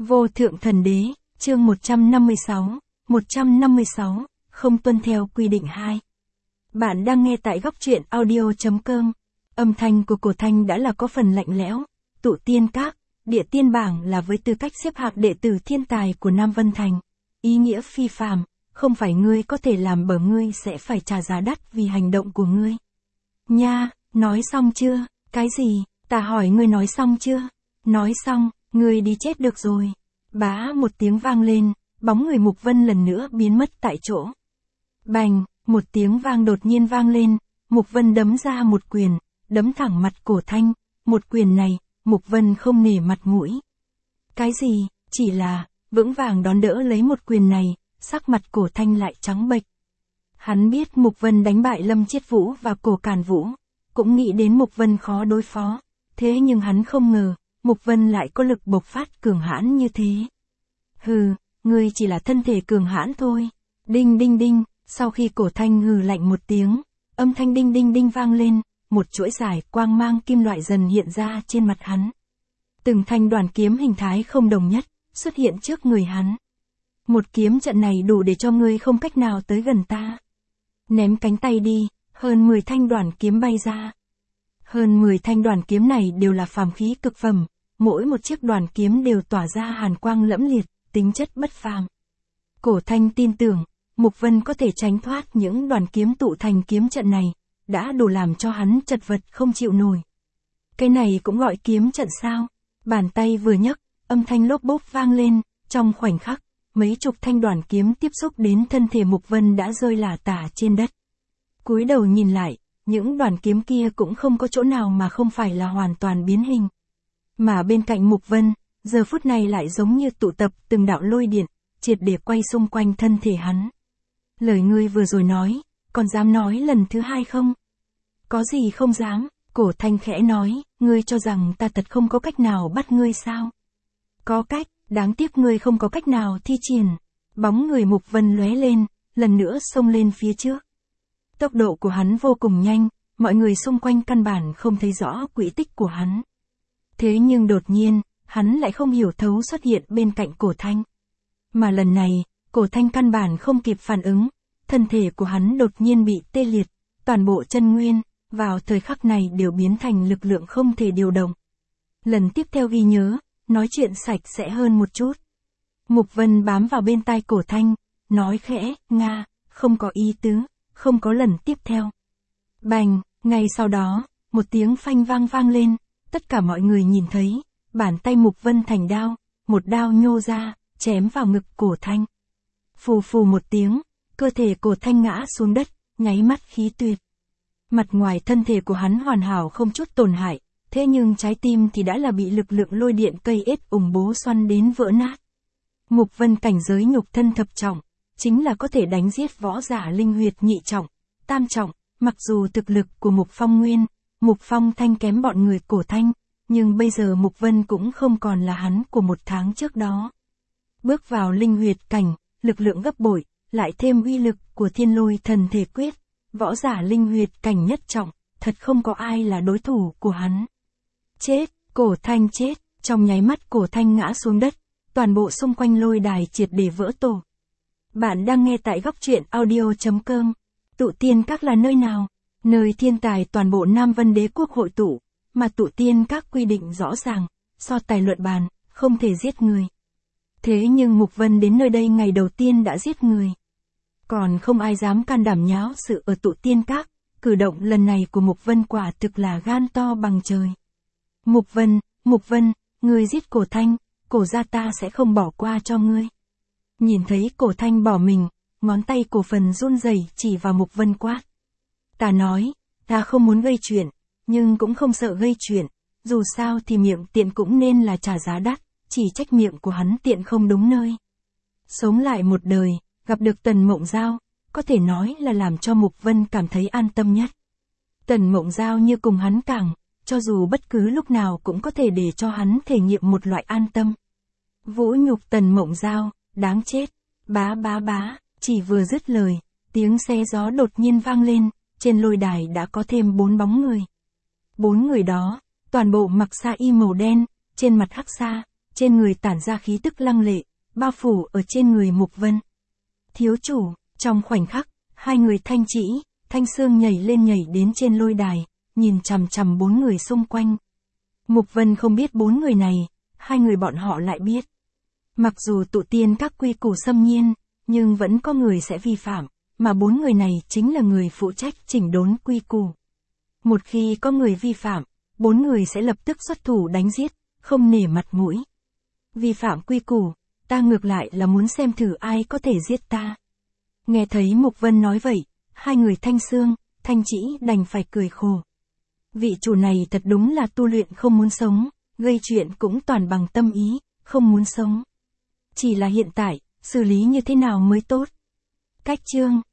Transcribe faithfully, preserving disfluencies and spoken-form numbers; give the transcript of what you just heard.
Vô thượng thần đế, chương một trăm năm mươi sáu, một trăm năm mươi sáu, không tuân theo quy định hai. Bạn đang nghe tại góc truyện audio.com. Âm thanh của Cổ Thanh đã là có phần lạnh lẽo. Tụ tiên các, địa tiên bảng là với tư cách xếp hạng đệ tử thiên tài của Nam Vân Thành. Ý nghĩa phi phàm, không phải ngươi có thể làm bở ngươi sẽ phải trả giá đắt vì hành động của ngươi. Nha, nói xong chưa? Cái gì? Ta hỏi ngươi nói xong chưa? Nói xong, ngươi đi chết được rồi. Bá một tiếng vang lên, bóng người Mục Vân lần nữa biến mất tại chỗ. Bành, một tiếng vang đột nhiên vang lên, Mục Vân đấm ra một quyền, đấm thẳng mặt Cổ Thanh, một quyền này, Mục Vân không nể mặt mũi. Cái gì, chỉ là, vững vàng đón đỡ lấy một quyền này, sắc mặt Cổ Thanh lại trắng bệch. Hắn biết Mục Vân đánh bại Lâm Chiết Vũ và Cổ Càn Vũ, cũng nghĩ đến Mục Vân khó đối phó, thế nhưng hắn không ngờ, Mục Vân lại có lực bộc phát cường hãn như thế. Hừ, ngươi chỉ là thân thể cường hãn thôi. Đinh đinh đinh, sau khi Cổ Thanh hừ lạnh một tiếng, âm thanh đinh đinh đinh vang lên, một chuỗi dài quang mang kim loại dần hiện ra trên mặt hắn. Từng thanh đoàn kiếm hình thái không đồng nhất, xuất hiện trước người hắn. Một kiếm trận này đủ để cho ngươi không cách nào tới gần ta. Ném cánh tay đi, hơn mười thanh đoàn kiếm bay ra. Hơn mười thanh đoàn kiếm này đều là phàm khí cực phẩm, mỗi một chiếc đoàn kiếm đều tỏa ra hàn quang lẫm liệt, tính chất bất phàm. Cổ Thanh tin tưởng, Mục Vân có thể tránh thoát những đoàn kiếm tụ thành kiếm trận này, đã đủ làm cho hắn chật vật không chịu nổi. Cái này cũng gọi kiếm trận sao? Bàn tay vừa nhấc, âm thanh lốp bốp vang lên, trong khoảnh khắc, mấy chục thanh đoàn kiếm tiếp xúc đến thân thể Mục Vân đã rơi lả tả trên đất. Cúi đầu nhìn lại, những đoàn kiếm kia cũng không có chỗ nào mà không phải là hoàn toàn biến hình. Mà bên cạnh Mục Vân, giờ phút này lại giống như tụ tập từng đạo lôi điện, triệt để quay xung quanh thân thể hắn. Lời ngươi vừa rồi nói, còn dám nói lần thứ hai không? Có gì không dám, Cổ Thanh khẽ nói, ngươi cho rằng ta thật không có cách nào bắt ngươi sao? Có cách, đáng tiếc ngươi không có cách nào thi triển. Bóng người Mục Vân lóe lên, lần nữa xông lên phía trước. Tốc độ của hắn vô cùng nhanh, mọi người xung quanh căn bản không thấy rõ quỹ tích của hắn. Thế nhưng đột nhiên, hắn lại không hiểu thấu xuất hiện bên cạnh Cổ Thanh. Mà lần này, Cổ Thanh căn bản không kịp phản ứng, thân thể của hắn đột nhiên bị tê liệt, toàn bộ chân nguyên, vào thời khắc này đều biến thành lực lượng không thể điều động. Lần tiếp theo ghi nhớ, nói chuyện sạch sẽ hơn một chút. Mục Vân bám vào bên tai Cổ Thanh, nói khẽ, Nga, không có ý tứ, không có lần tiếp theo. Bành, ngay sau đó, một tiếng phanh vang vang lên, tất cả mọi người nhìn thấy, bàn tay Mục Vân thành đao, một đao nhô ra, chém vào ngực Cổ Thanh. Phù phù một tiếng, cơ thể Cổ Thanh ngã xuống đất, nháy mắt khí tuyệt. Mặt ngoài thân thể của hắn hoàn hảo không chút tổn hại, thế nhưng trái tim thì đã là bị lực lượng lôi điện cây ết ủng bố xoắn đến vỡ nát. Mục Vân cảnh giới nhục thân thập trọng, chính là có thể đánh giết võ giả linh huyệt nhị trọng, tam trọng, mặc dù thực lực của Mục Phong Nguyên, Mục Phong Thanh kém bọn người Cổ Thanh, nhưng bây giờ Mục Vân cũng không còn là hắn của một tháng trước đó. Bước vào linh huyệt cảnh, lực lượng gấp bội, lại thêm uy lực của Thiên Lôi Thần Thể Quyết, võ giả linh huyệt cảnh nhất trọng, thật không có ai là đối thủ của hắn. Chết, Cổ Thanh chết, trong nháy mắt Cổ Thanh ngã xuống đất, toàn bộ xung quanh lôi đài triệt để vỡ tổ. Bạn đang nghe tại góc truyện audio.com. Tụ tiên các là nơi nào? Nơi thiên tài toàn bộ Nam Vân Đế quốc hội tụ, mà tụ tiên các quy định rõ ràng, so tài luận bàn, không thể giết người. Thế nhưng Mục Vân đến nơi đây ngày đầu tiên đã giết người. Còn không ai dám can đảm nháo sự ở tụ tiên các, cử động lần này của Mục Vân quả thực là gan to bằng trời. Mục Vân, Mục Vân, ngươi giết Cổ Thanh, Cổ gia ta sẽ không bỏ qua cho ngươi. Nhìn thấy Cổ Thanh bỏ mình, ngón tay Cổ Phần run rẩy chỉ vào Mục Vân quát. Ta nói, ta không muốn gây chuyện, nhưng cũng không sợ gây chuyện, dù sao thì miệng tiện cũng nên là trả giá đắt, chỉ trách miệng của hắn tiện không đúng nơi. Sống lại một đời, gặp được Tần Mộng Giao, có thể nói là làm cho Mục Vân cảm thấy an tâm nhất. Tần Mộng Giao như cùng hắn càng, cho dù bất cứ lúc nào cũng có thể để cho hắn thể nghiệm một loại an tâm. Vũ nhục Tần Mộng Giao, đáng chết, bá bá bá, chỉ vừa dứt lời, tiếng xe gió đột nhiên vang lên, trên lôi đài đã có thêm bốn bóng người. Bốn người đó, toàn bộ mặc sa y màu đen, trên mặt hắc sa, trên người tản ra khí tức lăng lệ, bao phủ ở trên người Mục Vân. Thiếu chủ, trong khoảnh khắc, hai người Thanh Trĩ, Thanh Sương nhảy lên nhảy đến trên lôi đài, nhìn chằm chằm bốn người xung quanh. Mục Vân không biết bốn người này, hai người bọn họ lại biết. Mặc dù tụ tiên các quy củ xâm nhiên, nhưng vẫn có người sẽ vi phạm, mà bốn người này chính là người phụ trách chỉnh đốn quy củ. Một khi có người vi phạm, bốn người sẽ lập tức xuất thủ đánh giết, không nể mặt mũi. Vi phạm quy củ, ta ngược lại là muốn xem thử ai có thể giết ta. Nghe thấy Mục Vân nói vậy, hai người Thanh Sương, Thanh Trĩ đành phải cười khổ. Vị chủ này thật đúng là tu luyện không muốn sống, gây chuyện cũng toàn bằng tâm ý, không muốn sống. Chỉ là hiện tại, xử lý như thế nào mới tốt? Cách chương